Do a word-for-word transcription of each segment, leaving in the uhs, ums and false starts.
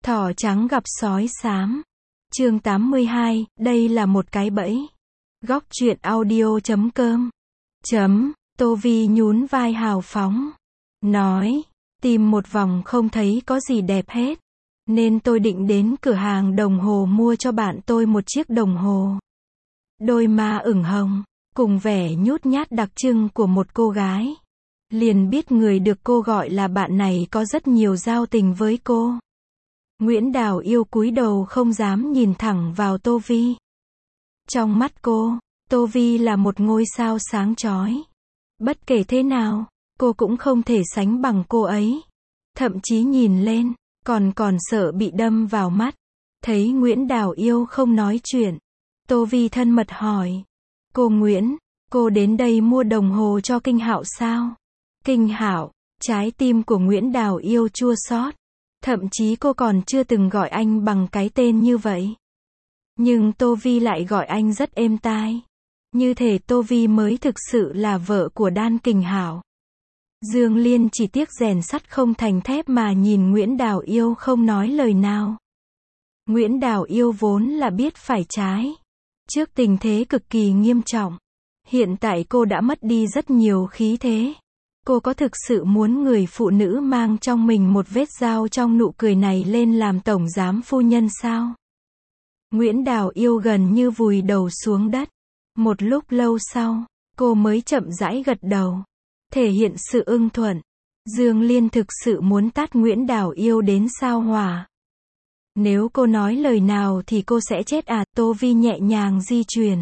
Thỏ trắng gặp sói xám. Chương tám mươi hai, đây là một cái bẫy. Góc truyện audio chấm com. Chấm, Tô Vi nhún vai hào phóng. Nói, tìm một vòng không thấy có gì đẹp hết. Nên tôi định đến cửa hàng đồng hồ mua cho bạn tôi một chiếc đồng hồ. Đôi má ửng hồng, cùng vẻ nhút nhát đặc trưng của một cô gái. Liền biết người được cô gọi là bạn này có rất nhiều giao tình với cô. Nguyễn Đào Yêu cúi đầu không dám nhìn thẳng vào Tô Vi. Trong mắt cô, Tô Vi là một ngôi sao sáng chói. Bất kể thế nào, cô cũng không thể sánh bằng cô ấy. Thậm chí nhìn lên, còn còn sợ bị đâm vào mắt. Thấy Nguyễn Đào Yêu không nói chuyện, Tô Vi thân mật hỏi. Cô Nguyễn, cô đến đây mua đồng hồ cho Kinh Hạo sao? Kinh Hạo, trái tim của Nguyễn Đào Yêu chua xót. Thậm chí cô còn chưa từng gọi anh bằng cái tên như vậy. Nhưng Tô Vi lại gọi anh rất êm tai. Như thể Tô Vi mới thực sự là vợ của Đan Kình Hạo. Dương Liên chỉ tiếc rèn sắt không thành thép mà nhìn Nguyễn Đào Yêu không nói lời nào. Nguyễn Đào Yêu vốn là biết phải trái. Trước tình thế cực kỳ nghiêm trọng, hiện tại cô đã mất đi rất nhiều khí thế. Cô có thực sự muốn người phụ nữ mang trong mình một vết dao trong nụ cười này lên làm tổng giám phu nhân sao? Nguyễn Đào Yêu gần như vùi đầu xuống đất. Một lúc lâu sau, cô mới chậm rãi gật đầu, thể hiện sự ưng thuận. Dương Liên thực sự muốn tát Nguyễn Đào Yêu đến sao hỏa. Nếu cô nói lời nào thì cô sẽ chết à? Tô Vi nhẹ nhàng di chuyển,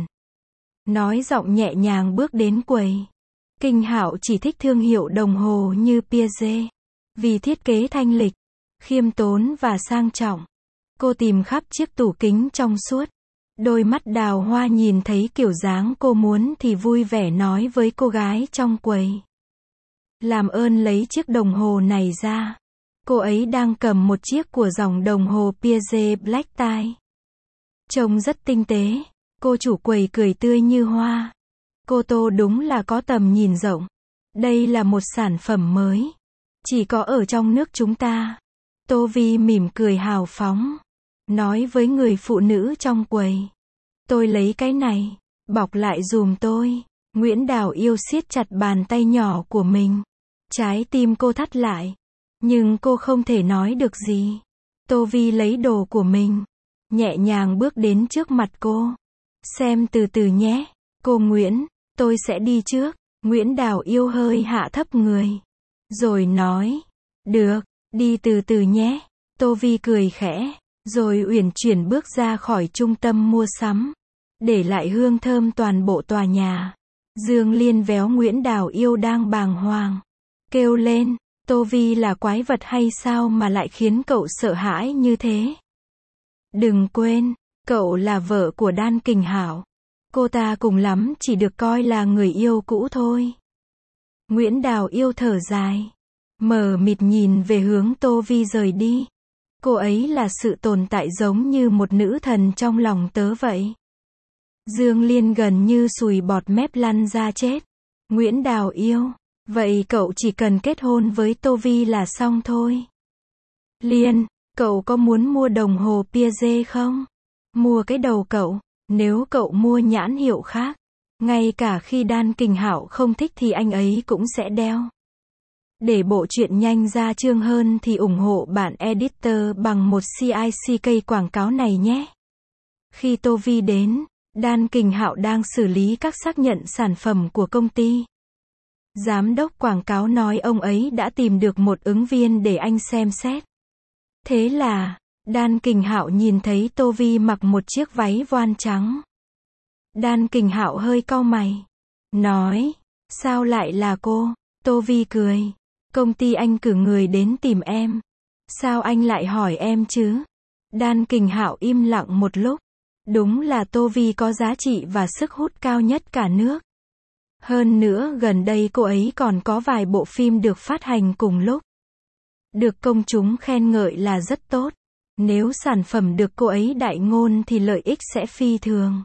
nói giọng nhẹ nhàng bước đến quầy. Kinh Hạo chỉ thích thương hiệu đồng hồ như Piaget, vì thiết kế thanh lịch, khiêm tốn và sang trọng. Cô tìm khắp chiếc tủ kính trong suốt. Đôi mắt đào hoa nhìn thấy kiểu dáng cô muốn thì vui vẻ nói với cô gái trong quầy. Làm ơn lấy chiếc đồng hồ này ra. Cô ấy đang cầm một chiếc của dòng đồng hồ Piaget Black Tie. Trông rất tinh tế. Cô chủ quầy cười tươi như hoa. Cô Tô đúng là có tầm nhìn rộng. Đây là một sản phẩm mới, chỉ có ở trong nước chúng ta. Tô Vi mỉm cười hào phóng, nói với người phụ nữ trong quầy. Tôi lấy cái này, bọc lại dùm tôi. Nguyễn Đào Yêu siết chặt bàn tay nhỏ của mình. Trái tim cô thắt lại, nhưng cô không thể nói được gì. Tô Vi lấy đồ của mình, nhẹ nhàng bước đến trước mặt cô. Xem từ từ nhé, cô Nguyễn, tôi sẽ đi trước. Nguyễn Đào Yêu hơi hạ thấp người, rồi nói, được, đi từ từ nhé. Tô Vi cười khẽ, rồi uyển chuyển bước ra khỏi trung tâm mua sắm, để lại hương thơm toàn bộ tòa nhà. Dương Liên véo Nguyễn Đào Yêu đang bàng hoàng, kêu lên, Tô Vi là quái vật hay sao mà lại khiến cậu sợ hãi như thế? Đừng quên, cậu là vợ của Đan Kình Hạo. Cô ta cùng lắm chỉ được coi là người yêu cũ thôi. Nguyễn Đào Yêu thở dài, mờ mịt nhìn về hướng Tô Vi rời đi. Cô ấy là sự tồn tại giống như một nữ thần trong lòng tớ vậy. Dương Liên gần như sùi bọt mép lăn ra chết. Nguyễn Đào Yêu, vậy cậu chỉ cần kết hôn với Tô Vi là xong thôi. Liên, cậu có muốn mua đồng hồ Piaget không? Mua cái đầu cậu. Nếu cậu mua nhãn hiệu khác, ngay cả khi Đan Kình Hạo không thích thì anh ấy cũng sẽ đeo. Để bộ truyện nhanh ra chương hơn thì ủng hộ bạn editor bằng một xê i xê ca quảng cáo này nhé. Khi Tô Vi đến, Đan Kình Hạo đang xử lý các xác nhận sản phẩm của công ty. Giám đốc quảng cáo nói ông ấy đã tìm được một ứng viên để anh xem xét. Thế là Đan Kình Hạo nhìn thấy Tô Vi mặc một chiếc váy voan trắng. Đan Kình Hạo hơi cau mày, nói, sao lại là cô? Tô Vi cười, công ty anh cử người đến tìm em. Sao anh lại hỏi em chứ? Đan Kình Hạo im lặng một lúc. Đúng là Tô Vi có giá trị và sức hút cao nhất cả nước. Hơn nữa gần đây cô ấy còn có vài bộ phim được phát hành cùng lúc. Được công chúng khen ngợi là rất tốt. Nếu sản phẩm được cô ấy đại ngôn thì lợi ích sẽ phi thường.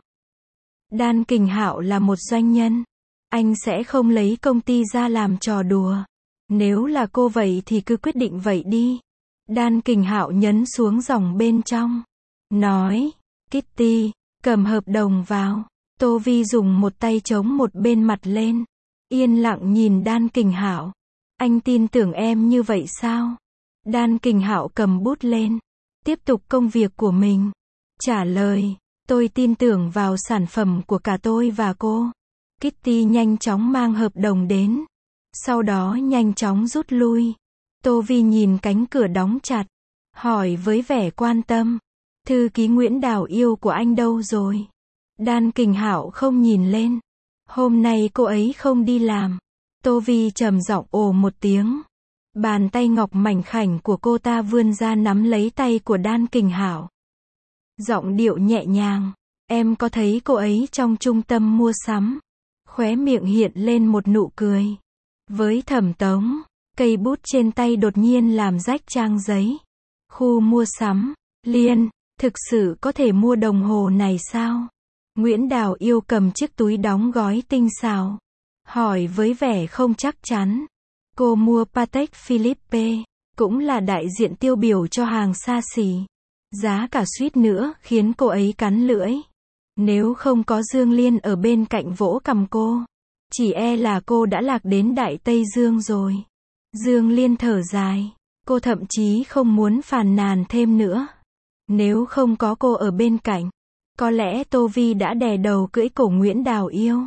Đan Kình Hạo là một doanh nhân. Anh sẽ không lấy công ty ra làm trò đùa. Nếu là cô vậy thì cứ quyết định vậy đi. Đan Kình Hạo nhấn xuống dòng bên trong. Nói, Kitty, cầm hợp đồng vào. Tô Vi dùng một tay chống một bên mặt lên. Yên lặng nhìn Đan Kình Hạo. Anh tin tưởng em như vậy sao? Đan Kình Hạo cầm bút lên. Tiếp tục công việc của mình. Trả lời, tôi tin tưởng vào sản phẩm của cả tôi và cô. Kitty nhanh chóng mang hợp đồng đến. Sau đó nhanh chóng rút lui. Tô Vi nhìn cánh cửa đóng chặt. Hỏi với vẻ quan tâm. Thư ký Nguyễn Đào Yêu của anh đâu rồi? Đan Kình Hạo không nhìn lên. Hôm nay cô ấy không đi làm. Tô Vi trầm giọng ồ một tiếng. Bàn tay ngọc mảnh khảnh của cô ta vươn ra nắm lấy tay của Đan Kình Hạo. Giọng điệu nhẹ nhàng. Em có thấy cô ấy trong trung tâm mua sắm? Khóe miệng hiện lên một nụ cười. Với Thẩm Tống, cây bút trên tay đột nhiên làm rách trang giấy. Khu mua sắm. Liên, thực sự có thể mua đồng hồ này sao? Nguyễn Đào Yêu cầm chiếc túi đóng gói tinh xảo. Hỏi với vẻ không chắc chắn. Cô mua Patek Philippe, cũng là đại diện tiêu biểu cho hàng xa xỉ. Giá cả suýt nữa khiến cô ấy cắn lưỡi. Nếu không có Dương Liên ở bên cạnh vỗ cằm cô, chỉ e là cô đã lạc đến Đại Tây Dương rồi. Dương Liên thở dài. Cô thậm chí không muốn phàn nàn thêm nữa. Nếu không có cô ở bên cạnh, có lẽ Tô Vi đã đè đầu cưỡi cổ Nguyễn Đào Yêu.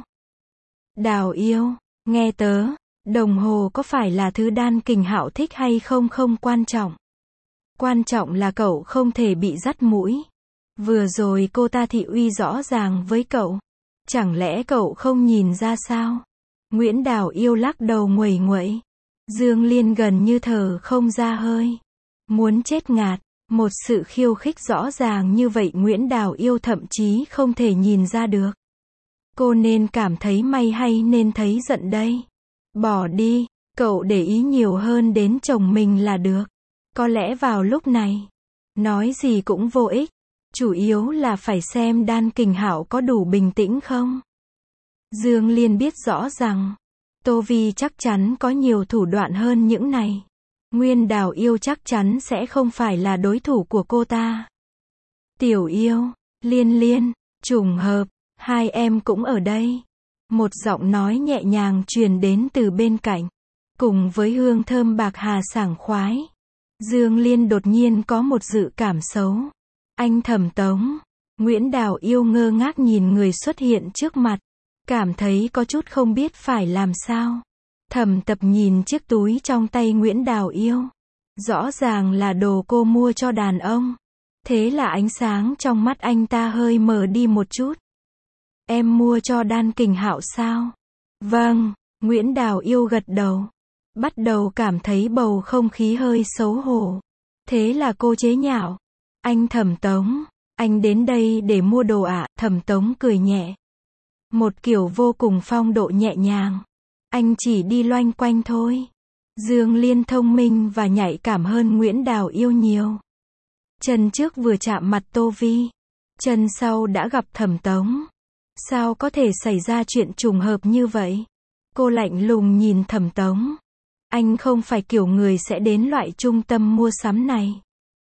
Đào Yêu, nghe tớ, đồng hồ có phải là thứ Đan Kình Hạo thích hay không không quan trọng. Quan trọng là cậu không thể bị dắt mũi. Vừa rồi cô ta thị uy rõ ràng với cậu. Chẳng lẽ cậu không nhìn ra sao? Nguyễn Đào Yêu lắc đầu nguẩy nguẩy. Dương Liên gần như thở không ra hơi. Muốn chết ngạt. Một sự khiêu khích rõ ràng như vậy Nguyễn Đào Yêu thậm chí không thể nhìn ra được. Cô nên cảm thấy may hay nên thấy giận đây? Bỏ đi, cậu để ý nhiều hơn đến chồng mình là được. Có lẽ vào lúc này, nói gì cũng vô ích. Chủ yếu là phải xem Đan Kình Hạo có đủ bình tĩnh không. Dương Liên biết rõ rằng, Tô Vi chắc chắn có nhiều thủ đoạn hơn những này. Nguyên Đào Yêu chắc chắn sẽ không phải là đối thủ của cô ta. Tiểu Yêu, Liên Liên, trùng hợp, hai em cũng ở đây. Một giọng nói nhẹ nhàng truyền đến từ bên cạnh. Cùng với hương thơm bạc hà sảng khoái. Dương Liên đột nhiên có một dự cảm xấu. Anh Thẩm Tống. Nguyễn Đào Yêu ngơ ngác nhìn người xuất hiện trước mặt. Cảm thấy có chút không biết phải làm sao. Thẩm Tập nhìn chiếc túi trong tay Nguyễn Đào Yêu. Rõ ràng là đồ cô mua cho đàn ông. Thế là ánh sáng trong mắt anh ta hơi mờ đi một chút. Em mua cho Đan Kình Hạo sao? Vâng, Nguyễn Đào Yêu gật đầu. Bắt đầu cảm thấy bầu không khí hơi xấu hổ. Thế là cô chế nhạo. Anh Thẩm Tống, anh đến đây để mua đồ ạ? À? Thẩm Tống cười nhẹ. Một kiểu vô cùng phong độ nhẹ nhàng. Anh chỉ đi loanh quanh thôi. Dương Liên thông minh và nhạy cảm hơn Nguyễn Đào Yêu nhiều. Chân trước vừa chạm mặt Tô Vi. Chân sau đã gặp Thẩm Tống. Sao có thể xảy ra chuyện trùng hợp như vậy? Cô lạnh lùng nhìn Thẩm Tống. Anh không phải kiểu người sẽ đến loại trung tâm mua sắm này.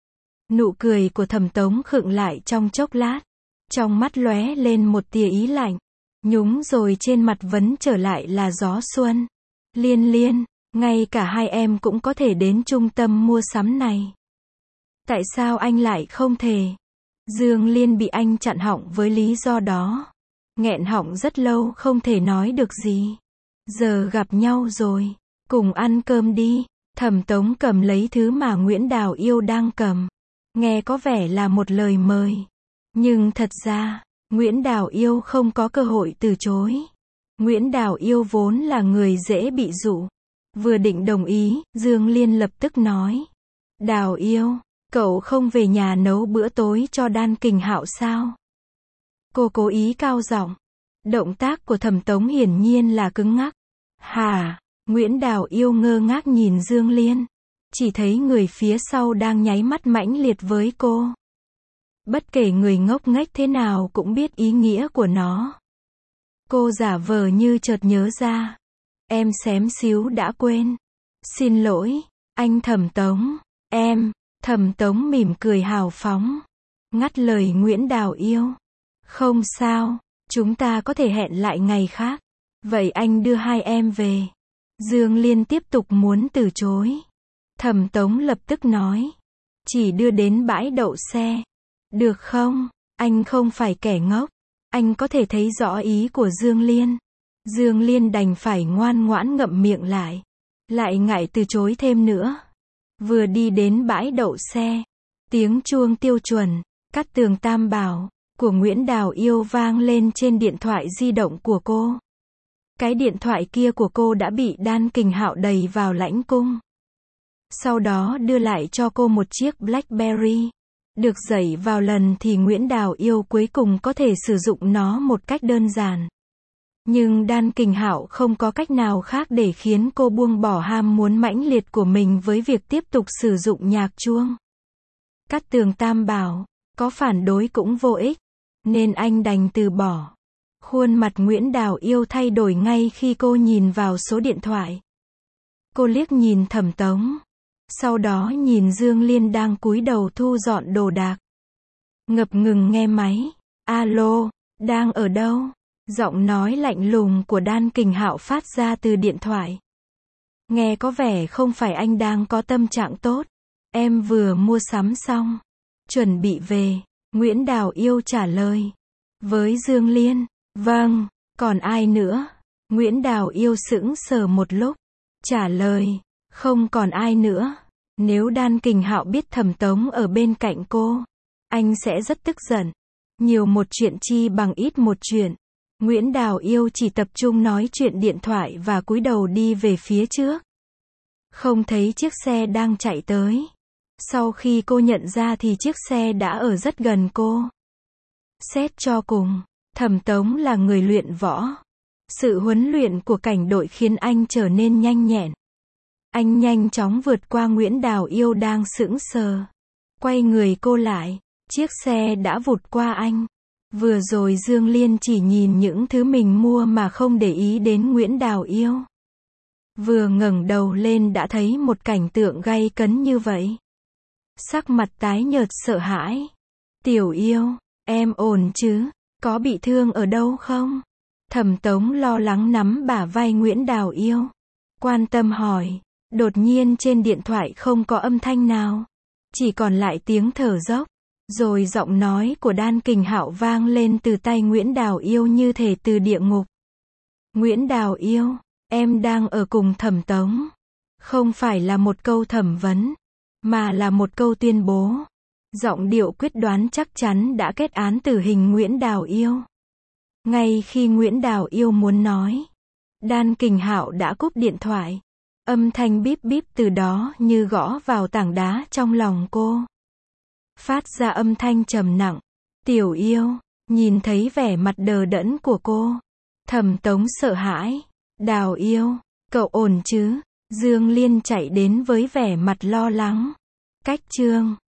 Nụ cười của Thẩm Tống khựng lại trong chốc lát. Trong mắt lóe lên một tia ý lạnh. Nhúng rồi trên mặt vẫn trở lại là gió xuân. Liên Liên, ngay cả hai em cũng có thể đến trung tâm mua sắm này. Tại sao anh lại không thể? Dương Liên bị anh chặn họng với lý do đó. Nghẹn họng rất lâu không thể nói được gì. Giờ gặp nhau rồi, cùng ăn cơm đi. Thẩm Tống cầm lấy thứ mà Nguyễn Đào Yêu đang cầm. Nghe có vẻ là một lời mời. Nhưng thật ra, Nguyễn Đào Yêu không có cơ hội từ chối. Nguyễn Đào Yêu vốn là người dễ bị dụ. Vừa định đồng ý, Dương Liên lập tức nói. Đào Yêu, cậu không về nhà nấu bữa tối cho Đan Kình Hạo sao? Cô cố ý cao giọng. Động tác của Thẩm Tống hiển nhiên là cứng ngắc. Hả? Nguyễn Đào Yêu ngơ ngác nhìn Dương Liên. Chỉ thấy người phía sau đang nháy mắt mãnh liệt với cô. Bất kể người ngốc nghếch thế nào cũng biết ý nghĩa của nó. Cô giả vờ như chợt nhớ ra. Em xém xíu đã quên. Xin lỗi, anh Thẩm Tống. Em, Thẩm Tống mỉm cười hào phóng, ngắt lời Nguyễn Đào Yêu. Không sao, chúng ta có thể hẹn lại ngày khác. Vậy anh đưa hai em về. Dương Liên tiếp tục muốn từ chối. Thẩm Tống lập tức nói. Chỉ đưa đến bãi đậu xe. Được không? Anh không phải kẻ ngốc. Anh có thể thấy rõ ý của Dương Liên. Dương Liên đành phải ngoan ngoãn ngậm miệng lại. Lại ngại từ chối thêm nữa. Vừa đi đến bãi đậu xe. Tiếng chuông tiêu chuẩn, Cát Tường Tam Bảo, của Nguyễn Đào Yêu vang lên trên điện thoại di động của cô. Cái điện thoại kia của cô đã bị Đan Kình Hạo đẩy vào lãnh cung. Sau đó đưa lại cho cô một chiếc BlackBerry. Được dạy vào lần thì Nguyễn Đào Yêu cuối cùng có thể sử dụng nó một cách đơn giản. Nhưng Đan Kình Hạo không có cách nào khác để khiến cô buông bỏ ham muốn mãnh liệt của mình với việc tiếp tục sử dụng nhạc chuông. Cát Tường Tam bảo, có phản đối cũng vô ích, nên anh đành từ bỏ. Khuôn mặt Nguyễn Đào Yêu thay đổi ngay khi cô nhìn vào số điện thoại. Cô liếc nhìn Thẩm Tống. Sau đó nhìn Dương Liên đang cúi đầu thu dọn đồ đạc. Ngập ngừng nghe máy. Alo, đang ở đâu? Giọng nói lạnh lùng của Đan Kình Hạo phát ra từ điện thoại. Nghe có vẻ không phải anh đang có tâm trạng tốt. Em vừa mua sắm xong. Chuẩn bị về. Nguyễn Đào Yêu trả lời. Với Dương Liên. Vâng, còn ai nữa? Nguyễn Đào Yêu sững sờ một lúc. Trả lời. Không còn ai nữa. Nếu Đan Kình Hạo biết Thẩm Tống ở bên cạnh cô, anh sẽ rất tức giận. Nhiều một chuyện chi bằng ít một chuyện. Nguyễn Đào Yêu chỉ tập trung nói chuyện điện thoại và cúi đầu đi về phía trước. Không thấy chiếc xe đang chạy tới. Sau khi cô nhận ra thì chiếc xe đã ở rất gần cô. Xét cho cùng, Thẩm Tống là người luyện võ. Sự huấn luyện của cảnh đội khiến anh trở nên nhanh nhẹn. Anh nhanh chóng vượt qua Nguyễn Đào Yêu đang sững sờ. Quay người cô lại, chiếc xe đã vụt qua anh. Vừa rồi Dương Liên chỉ nhìn những thứ mình mua mà không để ý đến Nguyễn Đào Yêu. Vừa ngẩng đầu lên đã thấy một cảnh tượng gay cấn như vậy. Sắc mặt tái nhợt sợ hãi. Tiểu Yêu, em ổn chứ? Có bị thương ở đâu không? Thẩm Tống lo lắng nắm bả vai Nguyễn Đào Yêu. Quan tâm hỏi. Đột nhiên trên điện thoại không có âm thanh nào. Chỉ còn lại tiếng thở dốc. Rồi giọng nói của Đan Kình Hạo vang lên từ tay Nguyễn Đào Yêu như thể từ địa ngục. Nguyễn Đào Yêu, em đang ở cùng Thẩm Tống. Không phải là một câu thẩm vấn, mà là một câu tuyên bố. Giọng điệu quyết đoán chắc chắn đã kết án tử hình Nguyễn Đào Yêu. Ngay khi Nguyễn Đào Yêu muốn nói, Đan Kình Hạo đã cúp điện thoại. Âm thanh bíp bíp từ đó như gõ vào tảng đá trong lòng cô. Phát ra âm thanh trầm nặng. Tiểu Yêu, nhìn thấy vẻ mặt đờ đẫn của cô. Thẩm Tống sợ hãi. Đào Yêu, cậu ổn chứ? Dương Liên chạy đến với vẻ mặt lo lắng. Cách chương